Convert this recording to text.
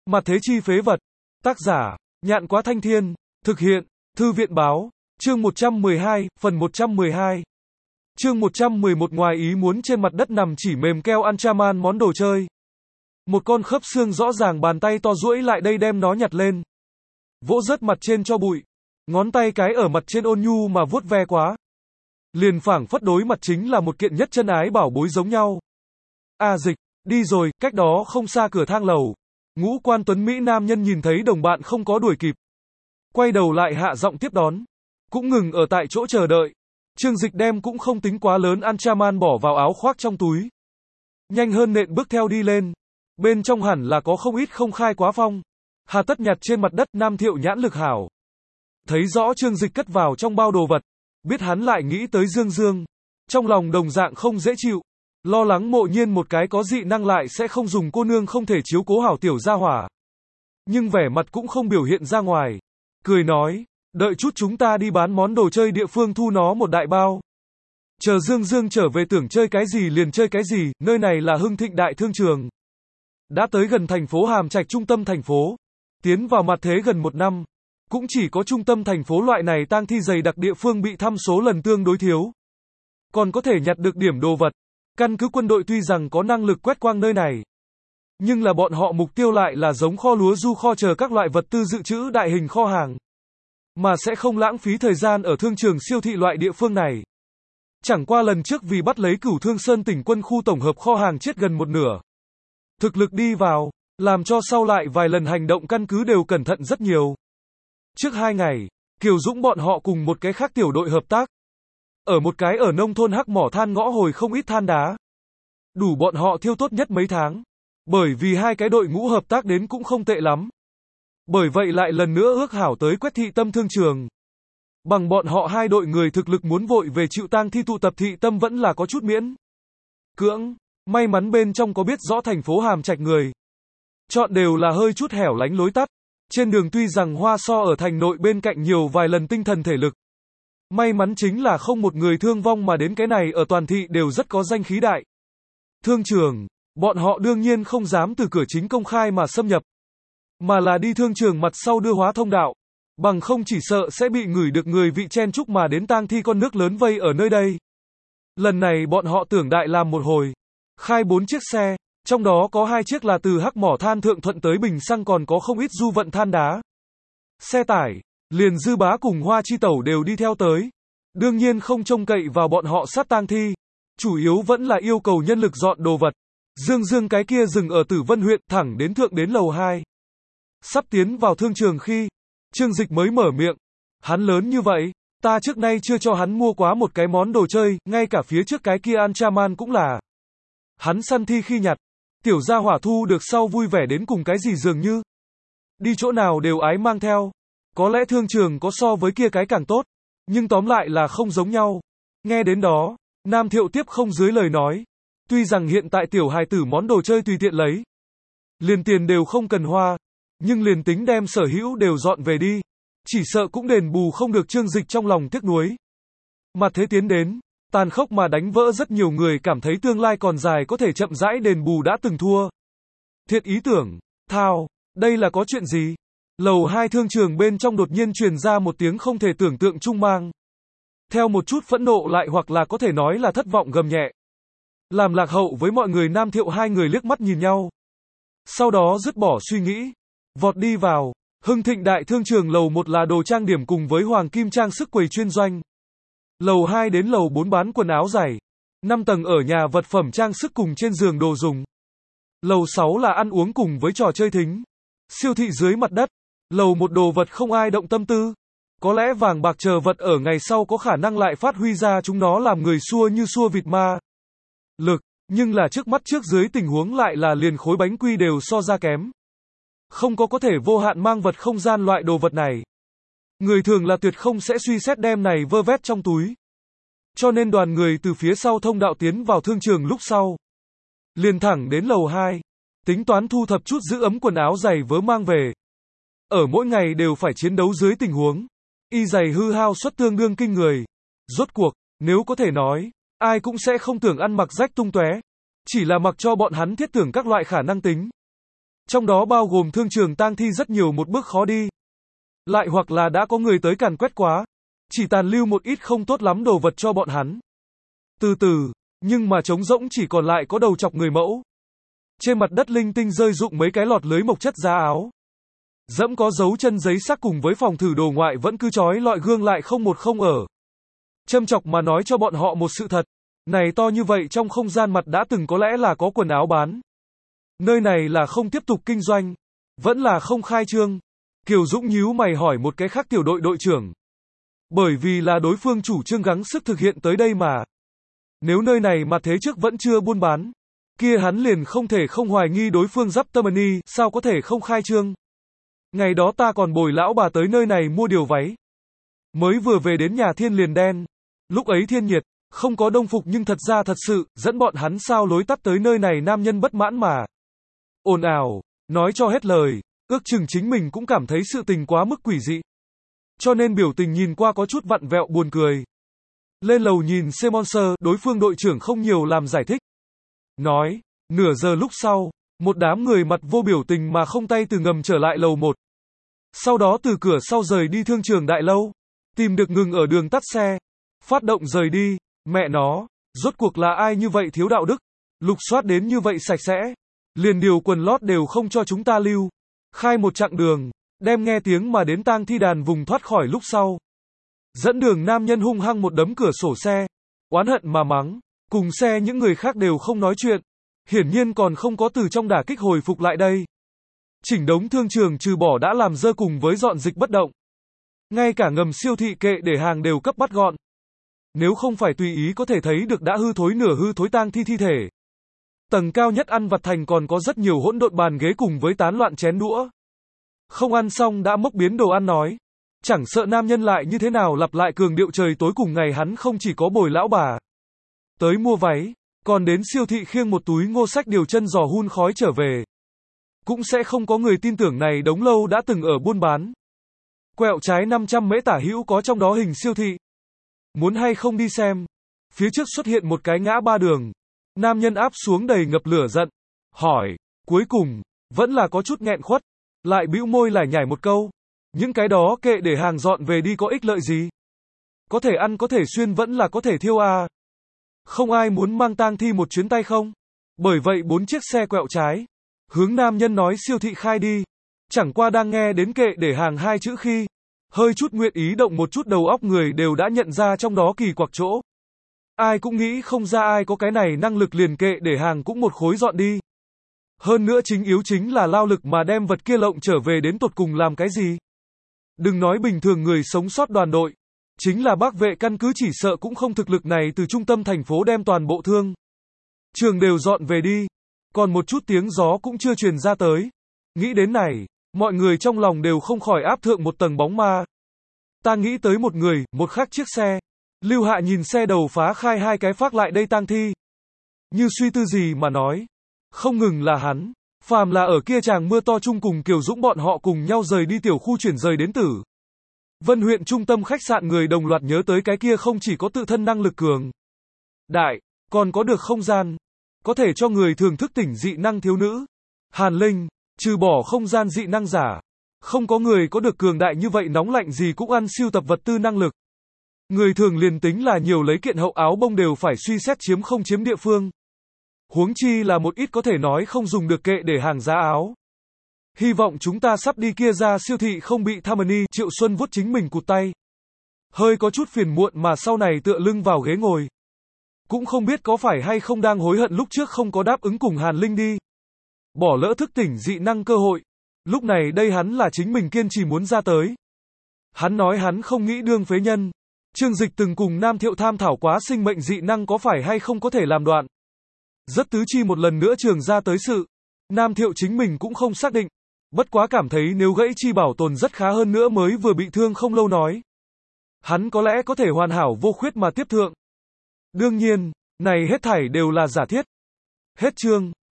Mặt thế chi phế vật. Tác giả, Nhạn Quá Thanh Thiên. Thực hiện, Thư viện Báo. Chương 112, phần 112. Chương 111 ngoài ý muốn trên mặt đất nằm chỉ mềm keo Anchaman món đồ chơi. Một con khớp xương rõ ràng bàn tay to duỗi lại đây đem nó nhặt lên. Vỗ rớt mặt trên cho bụi. Ngón tay cái ở mặt trên ôn nhu mà vuốt ve quá. Liền phảng phất đối mặt chính là một kiện nhất chân ái bảo bối giống nhau. A Dịch, đi rồi, cách đó không xa cửa thang lầu. Ngũ quan tuấn Mỹ nam nhân nhìn thấy đồng bạn không có đuổi kịp. Quay đầu lại hạ giọng tiếp đón. Cũng ngừng ở tại chỗ chờ đợi. Trương Dịch đem cũng không tính quá lớn Anchaman bỏ vào áo khoác trong túi. Nhanh hơn nện bước theo đi lên. Bên trong hẳn là có không ít không khai quá phong. Hà tất nhặt trên mặt đất Nam Thiệu nhãn lực hảo. Thấy rõ Trương Dịch cất vào trong bao đồ vật. Biết hắn lại nghĩ tới Dương Dương. Trong lòng đồng dạng không dễ chịu. Lo lắng Mộ Nhiên một cái có dị năng lại sẽ không dùng cô nương không thể chiếu cố hảo tiểu gia hỏa. Nhưng vẻ mặt cũng không biểu hiện ra ngoài. Cười nói, đợi chút chúng ta đi bán món đồ chơi địa phương thu nó một đại bao. Chờ Dương Dương trở về tưởng chơi cái gì liền chơi cái gì, nơi này là Hưng Thịnh Đại Thương Trường. Đã tới gần thành phố Hàm Trạch trung tâm thành phố. Tiến vào mặt thế gần 1 năm. Cũng chỉ có trung tâm thành phố loại này tang thi dày đặc địa phương bị thăm số lần tương đối thiếu. Còn có thể nhặt được điểm đồ vật. Căn cứ quân đội tuy rằng có năng lực quét quang nơi này. Nhưng là bọn họ mục tiêu lại là giống kho lúa du kho chờ các loại vật tư dự trữ đại hình kho hàng. Mà sẽ không lãng phí thời gian ở thương trường siêu thị loại địa phương này. Chẳng qua lần trước vì bắt lấy Cửu Thương Sơn tỉnh quân khu tổng hợp kho hàng chết gần một nửa. Thực lực đi vào, làm cho sau lại vài lần hành động căn cứ đều cẩn thận rất nhiều. Trước 2 ngày, Kiều Dũng bọn họ cùng một cái khác tiểu đội hợp tác. Ở một cái ở nông thôn hắc mỏ than ngõ hồi không ít than đá. Đủ bọn họ thiêu tốt nhất mấy tháng. Bởi vì hai cái đội ngũ hợp tác đến cũng không tệ lắm. Bởi vậy lại lần nữa ước hảo tới Quét Thị Tâm thương trường. Bằng bọn họ hai đội người thực lực muốn vội về chịu tang thi tụ tập Thị Tâm vẫn là có chút miễn cưỡng. May mắn bên trong có biết rõ thành phố Hàm Trạch người. Chọn đều là hơi chút hẻo lánh lối tắt. Trên đường tuy rằng Hoa so ở thành nội bên cạnh nhiều vài lần tinh thần thể lực. May mắn chính là không một người thương vong mà đến cái này ở toàn thị đều rất có danh khí đại. Thương trường, bọn họ đương nhiên không dám từ cửa chính công khai mà xâm nhập. Mà là đi thương trường mặt sau đưa hóa thông đạo. Bằng không chỉ sợ sẽ bị ngửi được người vị chen chúc mà đến tang thi con nước lớn vây ở nơi đây. Lần này bọn họ tưởng đại làm một hồi. Khai 4 chiếc xe, trong đó có 2 chiếc là từ hắc mỏ than thượng thuận tới bình xăng còn có không ít du vận than đá. Xe tải. Liền Dư Bá cùng Hoa Chi Tẩu đều đi theo tới. Đương nhiên không trông cậy vào bọn họ sát tang thi. Chủ yếu vẫn là yêu cầu nhân lực dọn đồ vật. Dương Dương cái kia dừng ở Tử Vân huyện thẳng đến thượng đến lầu 2. Sắp tiến vào thương trường khi, Trương Dịch mới mở miệng. Hắn lớn như vậy, ta trước nay chưa cho hắn mua quá một cái món đồ chơi, ngay cả phía trước cái kia Anchaman cũng là. Hắn săn thi khi nhặt. Tiểu gia hỏa thu được sau vui vẻ đến cùng cái gì dường như. Đi chỗ nào đều ái mang theo. Có lẽ thương trường có so với kia cái càng tốt, nhưng tóm lại là không giống nhau. Nghe đến đó, Nam Thiệu tiếp không dưới lời nói. Tuy rằng hiện tại tiểu hài tử món đồ chơi tùy tiện lấy. Liền tiền đều không cần hoa, nhưng liền tính đem sở hữu đều dọn về đi. Chỉ sợ cũng đền bù không được Trương Dịch trong lòng tiếc nuối. Mặt thế tiến đến, tàn khốc mà đánh vỡ rất nhiều người cảm thấy tương lai còn dài có thể chậm rãi đền bù đã từng thua. Thiệt ý tưởng, thao, đây là có chuyện gì? Lầu 2 thương trường bên trong đột nhiên truyền ra một tiếng không thể tưởng tượng trung mang. Theo một chút phẫn nộ lại hoặc là có thể nói là thất vọng gầm nhẹ. Làm lạc hậu với mọi người Nam Thiệu hai người liếc mắt nhìn nhau. Sau đó dứt bỏ suy nghĩ. Vọt đi vào. Hưng Thịnh Đại Thương Trường lầu 1 là đồ trang điểm cùng với hoàng kim trang sức quầy chuyên doanh. Lầu 2 đến lầu 4 bán quần áo giày. 5 tầng ở nhà vật phẩm trang sức cùng trên giường đồ dùng. Lầu 6 là ăn uống cùng với trò chơi thính. Siêu thị dưới mặt đất. Lầu 1 đồ vật không ai động tâm tư. Có lẽ vàng bạc chờ vật ở ngày sau có khả năng lại phát huy ra chúng nó làm người xua như xua vịt ma. Lực, nhưng là trước mắt trước dưới tình huống lại là liền khối bánh quy đều so ra kém. Không có thể vô hạn mang vật không gian loại đồ vật này. Người thường là tuyệt không sẽ suy xét đem này vơ vét trong túi. Cho nên đoàn người từ phía sau thông đạo tiến vào thương trường lúc sau. Liền thẳng đến lầu 2. Tính toán thu thập chút giữ ấm quần áo giày vớ mang về. Ở mỗi ngày đều phải chiến đấu dưới tình huống. Y giày hư hao suất tương đương kinh người. Rốt cuộc, nếu có thể nói, ai cũng sẽ không tưởng ăn mặc rách tung tóe. Chỉ là mặc cho bọn hắn thiết tưởng các loại khả năng tính. Trong đó bao gồm thương trường tang thi rất nhiều một bước khó đi. Lại hoặc là đã có người tới càn quét quá, chỉ tàn lưu một ít không tốt lắm đồ vật cho bọn hắn. Từ từ, nhưng mà trống rỗng chỉ còn lại có đầu chọc người mẫu. Trên mặt đất linh tinh rơi rụng mấy cái lọt lưới mộc chất giá áo. Dẫm có dấu chân giấy sắc cùng với phòng thử đồ ngoại vẫn cứ chói lọi gương lại không một không ở. Châm chọc mà nói cho bọn họ một sự thật. Này to như vậy trong không gian mặt đã từng có lẽ là có quần áo bán. Nơi này là không tiếp tục kinh doanh. Vẫn là không khai trương. Kiều Dũng nhíu mày hỏi một cái khác tiểu đội đội trưởng. Bởi vì là đối phương chủ trương gắng sức thực hiện tới đây mà. Nếu nơi này mà thế trước vẫn chưa buôn bán, kia hắn liền không thể không hoài nghi đối phương giáp tâm ni, sao có thể không khai trương. Ngày đó ta còn bồi lão bà tới nơi này mua điều váy. Mới vừa về đến nhà thiên liền đen. Lúc ấy thiên nhiệt, không có đông phục nhưng thật ra thật sự, dẫn bọn hắn sao lối tắt tới nơi này nam nhân bất mãn mà. Ồn ào, nói cho hết lời, ước chừng chính mình cũng cảm thấy sự tình quá mức quỷ dị. Cho nên biểu tình nhìn qua có chút vặn vẹo buồn cười. Lên lầu nhìn Semonser, đối phương đội trưởng không nhiều làm giải thích. Nói, nửa giờ lúc sau, một đám người mặt vô biểu tình mà không tay từ ngầm trở lại lầu 1. Sau đó từ cửa sau rời đi thương trường đại lâu, tìm được ngừng ở đường tắt xe, phát động rời đi, mẹ nó, rốt cuộc là ai như vậy thiếu đạo đức, lục soát đến như vậy sạch sẽ, liền điều quần lót đều không cho chúng ta lưu, khai một chặng đường, đem nghe tiếng mà đến tang thi đàn vùng thoát khỏi lúc sau. Dẫn đường nam nhân hung hăng một đấm cửa sổ xe, oán hận mà mắng, cùng xe những người khác đều không nói chuyện, hiển nhiên còn không có từ trong đả kích hồi phục lại đây. Chỉnh đống thương trường trừ bỏ đã làm dơ cùng với dọn dịch bất động. Ngay cả ngầm siêu thị kệ để hàng đều cấp bắt gọn. Nếu không phải tùy ý có thể thấy được đã hư thối nửa hư thối tang thi thi thể. Tầng cao nhất ăn vặt thành còn có rất nhiều hỗn độn bàn ghế cùng với tán loạn chén đũa. Không ăn xong đã mốc biến đồ ăn nói. Chẳng sợ nam nhân lại như thế nào lặp lại cường điệu trời tối cùng ngày hắn không chỉ có bồi lão bà tới mua váy, còn đến siêu thị khiêng một túi ngô sách điều chân giò hun khói trở về. Cũng sẽ không có người tin tưởng này đống lâu đã từng ở buôn bán. Quẹo trái 500 mễ tả hữu có trong đó hình siêu thị. Muốn hay không đi xem. Phía trước xuất hiện một cái ngã ba đường. Nam nhân áp xuống đầy ngập lửa giận. Hỏi, cuối cùng, vẫn là có chút nghẹn khuất. Lại bĩu môi lải nhải một câu. Những cái đó kệ để hàng dọn về đi có ích lợi gì? Có thể ăn có thể xuyên vẫn là có thể thiêu à? Không ai muốn mang tang thi một chuyến tay không? Bởi vậy 4 chiếc xe quẹo trái. Hướng nam nhân nói siêu thị khai đi. Chẳng qua đang nghe đến kệ để hàng 2 chữ khi. Hơi chút nguyện ý động một chút đầu óc người đều đã nhận ra trong đó kỳ quặc chỗ. Ai cũng nghĩ không ra ai có cái này năng lực liền kệ để hàng cũng một khối dọn đi. Hơn nữa chính yếu chính là lao lực mà đem vật kia lộng trở về đến tột cùng làm cái gì. Đừng nói bình thường người sống sót đoàn đội. Chính là bác vệ căn cứ chỉ sợ cũng không thực lực này từ trung tâm thành phố đem toàn bộ thương trường đều dọn về đi. Còn một chút tiếng gió cũng chưa truyền ra tới. Nghĩ đến này, mọi người trong lòng đều không khỏi áp thượng một tầng bóng ma. Ta nghĩ tới một người, một khác chiếc xe. Lưu Hạ nhìn xe đầu phá khai 2 cái phác lại đây tang thi. Như suy tư gì mà nói. Không ngừng là hắn. Phàm là ở kia chàng mưa to chung cùng Kiều Dũng bọn họ cùng nhau rời đi tiểu khu chuyển rời đến Tử Vân huyện trung tâm khách sạn người đồng loạt nhớ tới cái kia không chỉ có tự thân năng lực cường đại, còn có được không gian. Có thể cho người thường thức tỉnh dị năng thiếu nữ. Hàn Linh, trừ bỏ không gian dị năng giả. Không có người có được cường đại như vậy nóng lạnh gì cũng ăn siêu tập vật tư năng lực. Người thường liền tính là nhiều lấy kiện hậu áo bông đều phải suy xét chiếm không chiếm địa phương. Huống chi là một ít có thể nói không dùng được kệ để hàng giá áo. Hy vọng chúng ta sắp đi kia ra siêu thị không bị Thamani. Triệu Xuân vuốt chính mình cụt tay. Hơi có chút phiền muộn mà sau này tựa lưng vào ghế ngồi. Cũng không biết có phải hay không đang hối hận lúc trước không có đáp ứng cùng Hàn Linh đi. Bỏ lỡ thức tỉnh dị năng cơ hội. Lúc này đây hắn là chính mình kiên trì muốn ra tới. Hắn nói hắn không nghĩ đương phế nhân. Trương Dịch từng cùng Nam Thiệu tham thảo quá sinh mệnh dị năng có phải hay không có thể làm đoạn. Rất tứ chi một lần nữa trường ra tới sự. Nam Thiệu chính mình cũng không xác định. Bất quá cảm thấy nếu gãy chi bảo tồn rất khá hơn nữa mới vừa bị thương không lâu nói. Hắn có lẽ có thể hoàn hảo vô khuyết mà tiếp thượng. Đương nhiên, này hết thảy đều là giả thiết. Hết chương.